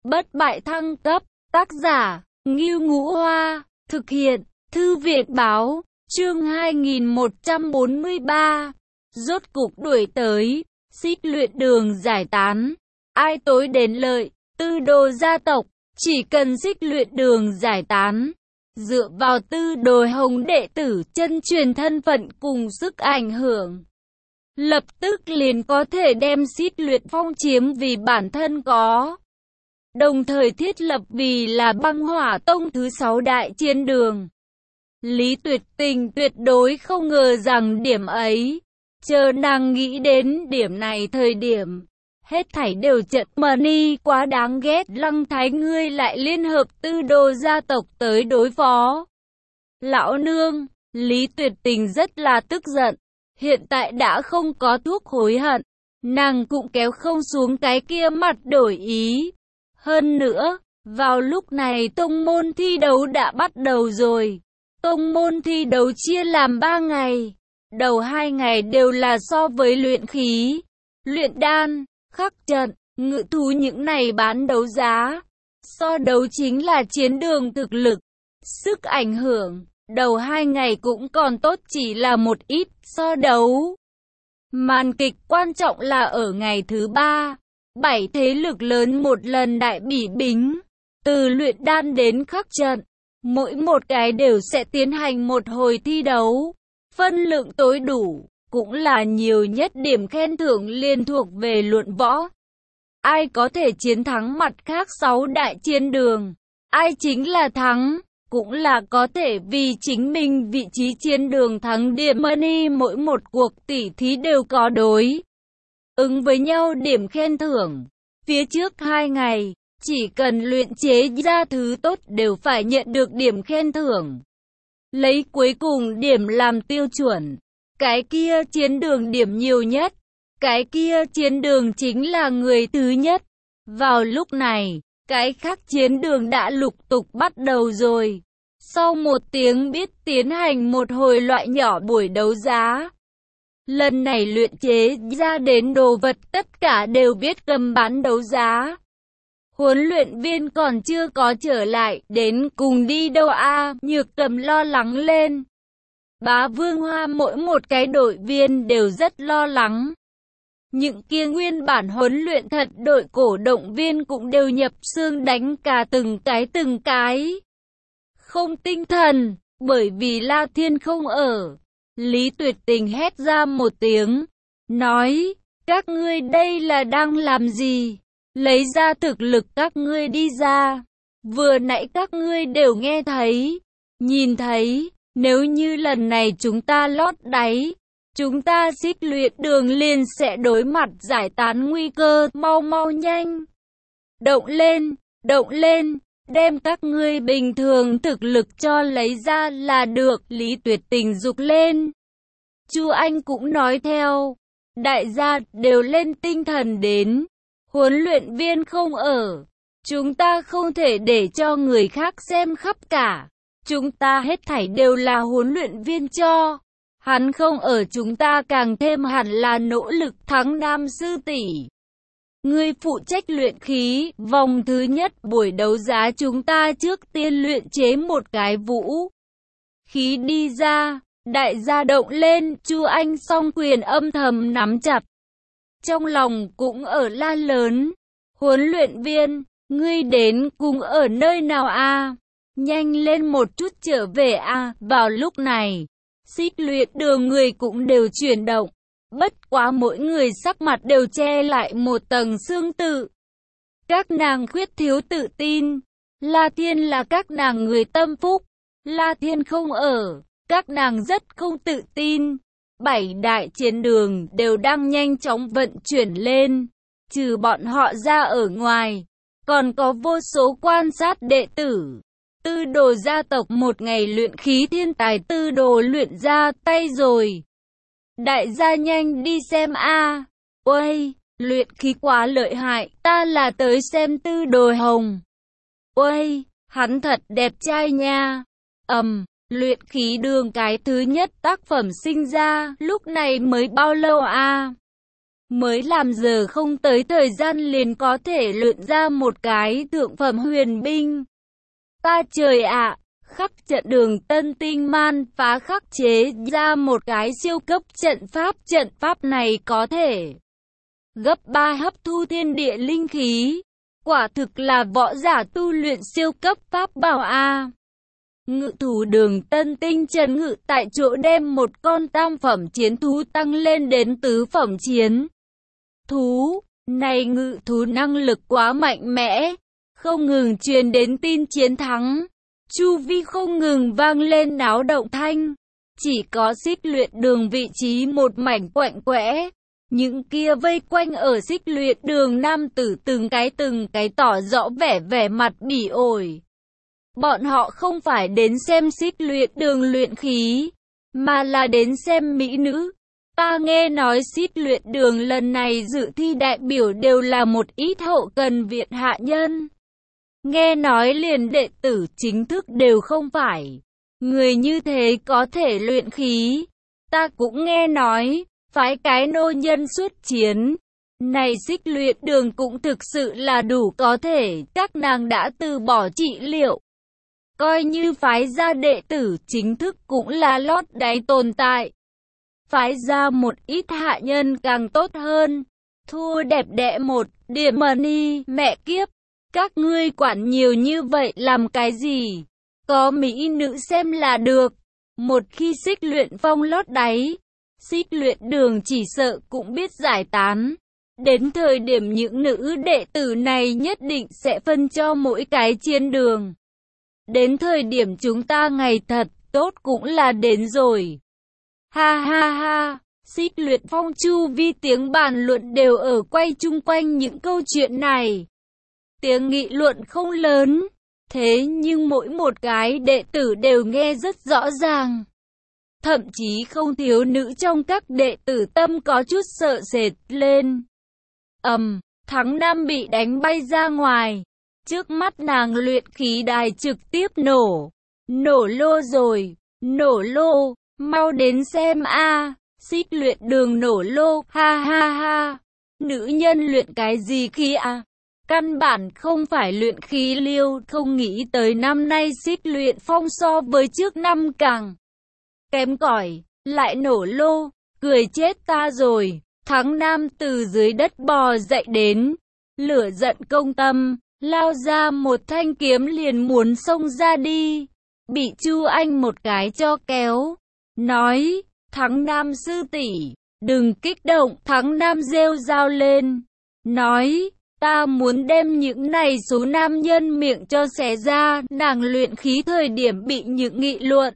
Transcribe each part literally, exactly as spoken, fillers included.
Bất bại thăng cấp, tác giả, Ngưu Ngũ Hoa, thực hiện, Thư viện Báo, chương hai nghìn một trăm bốn mươi ba, rốt cục đuổi tới, xích luyện đường giải tán, ai tối đến lợi, tư đồ gia tộc, chỉ cần xích luyện đường giải tán, dựa vào tư đồ hồng đệ tử chân truyền thân phận cùng sức ảnh hưởng, lập tức liền có thể đem xích luyện phong chiếm vì bản thân có. Đồng thời thiết lập vì là băng hỏa tông thứ sáu đại chiến đường. Lý Tuyệt Tình tuyệt đối không ngờ rằng điểm ấy, chờ nàng nghĩ đến điểm này thời điểm, hết thảy đều chợt mờ đi. Quá đáng ghét, Lăng Thái ngươi lại liên hợp tư đồ gia tộc tới đối phó lão nương. Lý Tuyệt Tình rất là tức giận, hiện tại đã không có thuốc hối hận, nàng cũng kéo không xuống cái kia mặt đổi ý. Hơn nữa, vào lúc này tông môn thi đấu đã bắt đầu rồi. Tông môn thi đấu chia làm ba ngày. Đầu hai ngày đều là so với luyện khí, luyện đan, khắc trận, ngự thú những này bán đấu giá. So đấu chính là chiến đường thực lực, sức ảnh hưởng. Đầu hai ngày cũng còn tốt, chỉ là một ít so đấu. Màn kịch quan trọng là ở ngày thứ ba. Bảy thế lực lớn một lần đại bỉ bính, từ luyện đan đến khắc trận, mỗi một cái đều sẽ tiến hành một hồi thi đấu. Phân lượng tối đủ, cũng là nhiều nhất điểm khen thưởng liên thuộc về luận võ. Ai có thể chiến thắng mặt khác sáu đại chiến đường, ai chính là thắng, cũng là có thể vì chính mình vị trí chiến đường thắng điểm money. Mỗi một cuộc tỉ thí đều có đối ứng với nhau điểm khen thưởng. Phía trước hai ngày, chỉ cần luyện chế ra thứ tốt đều phải nhận được điểm khen thưởng. Lấy cuối cùng điểm làm tiêu chuẩn, cái kia chiến đường điểm nhiều nhất, cái kia chiến đường chính là người thứ nhất. Vào lúc này, cái khác chiến đường đã lục tục bắt đầu rồi. Sau một tiếng biết tiến hành một hồi loại nhỏ buổi đấu giá. Lần này luyện chế ra đến đồ vật tất cả đều biết cầm bán đấu giá. Huấn luyện viên còn chưa có trở lại, đến cùng đi đâu a? À? Nhược Cầm lo lắng lên. Bá Vương Hoa mỗi một cái đội viên đều rất lo lắng. Những kia nguyên bản huấn luyện thật đội cổ động viên cũng đều nhập xương đánh cả từng cái từng cái. Không tinh thần, bởi vì La Thiên không ở. Lý Tuyệt Tình hét ra một tiếng, nói, các ngươi đây là đang làm gì? Lấy ra thực lực các ngươi đi ra. Vừa nãy các ngươi đều nghe thấy, nhìn thấy, nếu như lần này chúng ta lót đáy, chúng ta xích luyện đường liền sẽ đối mặt giải tán nguy cơ. Mau mau nhanh, động lên, động lên, đem các ngươi bình thường thực lực cho lấy ra là được. Lý Tuyệt Tình giục lên. Chu Anh cũng nói theo, đại gia đều lên tinh thần đến. Huấn luyện viên không ở, chúng ta không thể để cho người khác xem khắp cả. Chúng ta hết thảy đều là huấn luyện viên cho. Hắn không ở, chúng ta càng thêm hẳn là nỗ lực thắng Nam sư tỷ. Ngươi phụ trách luyện khí, vòng thứ nhất buổi đấu giá chúng ta trước tiên luyện chế một cái vũ khí đi ra. Đại gia động lên, Chu Anh song quyền âm thầm nắm chặt. Trong lòng cũng ở la lớn. Huấn luyện viên, ngươi đến cùng ở nơi nào a? À? Nhanh lên một chút trở về a. À? Vào lúc này, xích luyện đường người cũng đều chuyển động. Bất quá mỗi người sắc mặt đều che lại một tầng sương tự. Các nàng khuyết thiếu tự tin. La Thiên là các nàng người tâm phúc. La Thiên không ở, các nàng rất không tự tin. Bảy đại chiến đường đều đang nhanh chóng vận chuyển lên. Trừ bọn họ ra ở ngoài, còn có vô số quan sát đệ tử. Tư đồ gia tộc một ngày luyện khí thiên tài tư đồ luyện ra tay rồi. Đại gia nhanh đi xem a. À. Uầy, luyện khí quá lợi hại, ta là tới xem tư đồ hồng. Uầy, hắn thật đẹp trai nha. Ầm. Um, Luyện khí đường cái thứ nhất tác phẩm sinh ra, lúc này mới bao lâu a? À? mới làm giờ không tới thời gian liền có thể luyện ra một cái thượng phẩm huyền binh. Ta trời ạ, khắc trận Đường Tân Tinh man phá khắc chế ra một cái siêu cấp trận pháp, trận pháp này có thể gấp ba hấp thu thiên địa linh khí. Quả thực là võ giả tu luyện siêu cấp pháp bảo a. Ngự thú Đường Tân Tinh trấn ngự tại chỗ đem một con tam phẩm chiến thú tăng lên đến tứ phẩm chiến thú. Này ngự thú năng lực quá mạnh mẽ, không ngừng truyền đến tin chiến thắng. Chu vi không ngừng vang lên náo động thanh. Chỉ có Xích Luyện Đường vị trí một mảnh quạnh quẽ. Những kia vây quanh ở Xích Luyện Đường nam tử từng cái từng cái tỏ rõ vẻ vẻ mặt bỉ ổi. Bọn họ không phải đến xem Xích Luyện Đường luyện khí, mà là đến xem mỹ nữ. Ta nghe nói Xích Luyện Đường lần này dự thi đại biểu đều là một ít hậu cần viện hạ nhân. Nghe nói liền đệ tử chính thức đều không phải. Người như thế có thể luyện khí. Ta cũng nghe nói, phái cái nô nhân xuất chiến. Này Xích Luyện Đường cũng thực sự là đủ có thể, các nàng đã từ bỏ trị liệu. Coi như phái ra đệ tử chính thức cũng là lót đáy tồn tại. Phái ra một ít hạ nhân càng tốt hơn. Thua đẹp đẽ một điểm money, mẹ kiếp. Các ngươi quản nhiều như vậy làm cái gì? Có mỹ nữ xem là được. Một khi Xích Luyện Phong lót đáy, Xích Luyện Đường chỉ sợ cũng biết giải tán. Đến thời điểm những nữ đệ tử này nhất định sẽ phân cho mỗi cái chiến đường. Đến thời điểm chúng ta ngày thật tốt cũng là đến rồi. Ha ha ha, Xích Luyện Phong chu vi tiếng bàn luận đều ở quay chung quanh những câu chuyện này. Tiếng nghị luận không lớn, thế nhưng mỗi một cái đệ tử đều nghe rất rõ ràng. Thậm chí không thiếu nữ trong các đệ tử tâm có chút sợ sệt lên. Ầm, um, Thắng Nam bị đánh bay ra ngoài. Trước mắt nàng luyện khí đài trực tiếp nổ. Nổ lô rồi, nổ lô, mau đến xem a. À. Xích Luyện Đường nổ lô, ha ha ha. Nữ nhân luyện cái gì khí à? Căn bản không phải luyện khí liêu, không nghĩ tới năm nay Xích Luyện Phong so với trước năm càng kém cỏi, lại nổ lô, cười chết ta rồi. Thắng Nam từ dưới đất bò dậy đến, lửa giận công tâm, lao ra một thanh kiếm liền muốn xông ra đi, bị Chu Anh một cái cho kéo, nói, Thắng Nam sư tỷ, đừng kích động. Thắng Nam rêu rao lên, nói, ta muốn đem những này số nam nhân miệng cho xé ra. Nàng luyện khí thời điểm bị những nghị luận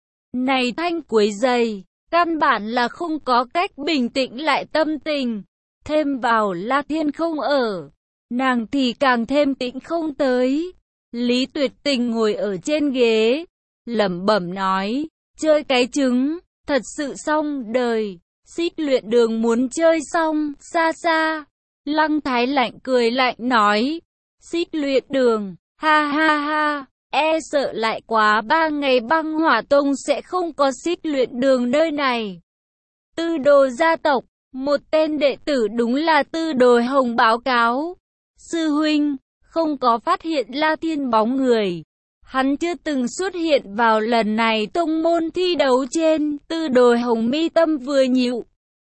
này thanh quấy dày, căn bản là không có cách bình tĩnh lại tâm tình. Thêm vào La Thiên không ở, nàng thì càng thêm tĩnh không tới. Lý Tuyệt Tình ngồi ở trên ghế, lẩm bẩm nói, chơi cái trứng, thật sự xong đời. Xích Luyện Đường muốn chơi xong, xa xa. Lăng Thái lạnh cười lạnh nói, Xích Luyện Đường, ha ha ha, e sợ lại quá ba ngày Băng Hỏa Tông sẽ không có Xích Luyện Đường nơi này. Tư Đồ gia tộc, một tên đệ tử đúng là Tư Đồ Hồng báo cáo, sư huynh, không có phát hiện La Thiên bóng người. Hắn chưa từng xuất hiện vào lần này tông môn thi đấu trên. Tư Đồ Hồng mi tâm vừa nhíu,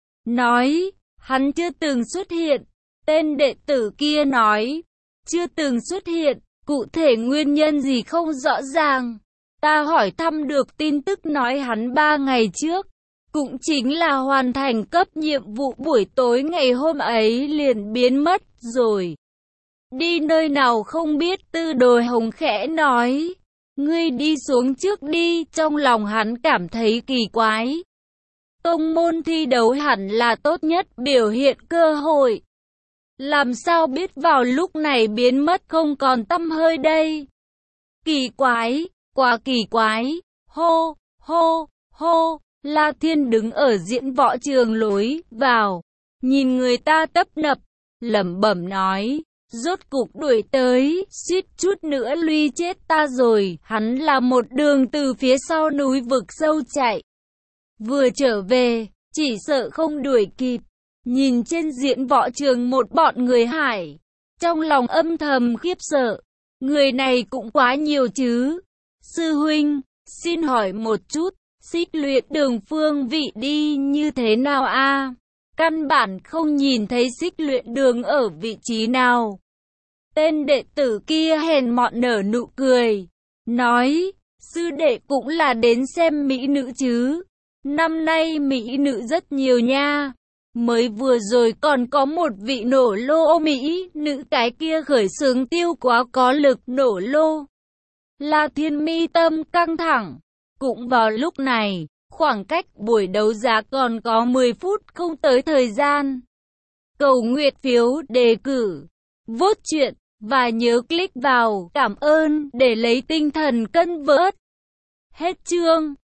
nói, hắn chưa từng xuất hiện. Tên đệ tử kia nói, chưa từng xuất hiện, cụ thể nguyên nhân gì không rõ ràng. Ta hỏi thăm được tin tức nói hắn ba ngày trước, cũng chính là hoàn thành cấp nhiệm vụ buổi tối ngày hôm ấy liền biến mất rồi. Đi nơi nào không biết. Tư Đồ Hồng khẽ nói, ngươi đi xuống trước đi. Trong lòng hắn cảm thấy kỳ quái. Tông môn thi đấu hẳn là tốt nhất biểu hiện cơ hội. Làm sao biết vào lúc này biến mất không còn tăm hơi đây? Kỳ quái, quá kỳ quái. Hô, hô, hô. La Thiên đứng ở diễn võ trường lối vào, nhìn người ta tấp nập, lẩm bẩm nói, rốt cục đuổi tới, suýt chút nữa lui chết ta rồi. Hắn là một đường từ phía sau núi vực sâu chạy, vừa trở về, chỉ sợ không đuổi kịp. Nhìn trên diễn võ trường một bọn người Hải, trong lòng âm thầm khiếp sợ. Người này cũng quá nhiều chứ. Sư huynh, xin hỏi một chút, Xích Luyện Đường phương vị đi như thế nào a? Căn bản không nhìn thấy Xích Luyện Đường ở vị trí nào. Tên đệ tử kia hèn mọn nở nụ cười, nói, sư đệ cũng là đến xem mỹ nữ chứ. Năm nay mỹ nữ rất nhiều nha. Mới vừa rồi còn có một vị nổ lô mỹ nữ, cái kia khởi xướng tiêu quá có lực nổ lô. La Thiên mi tâm căng thẳng. Cũng vào lúc này, khoảng cách buổi đấu giá còn có mười phút không tới thời gian. Cầu nguyện phiếu đề cử, vote chuyện, và nhớ click vào cảm ơn để lấy tinh thần cân vớt. Hết chương.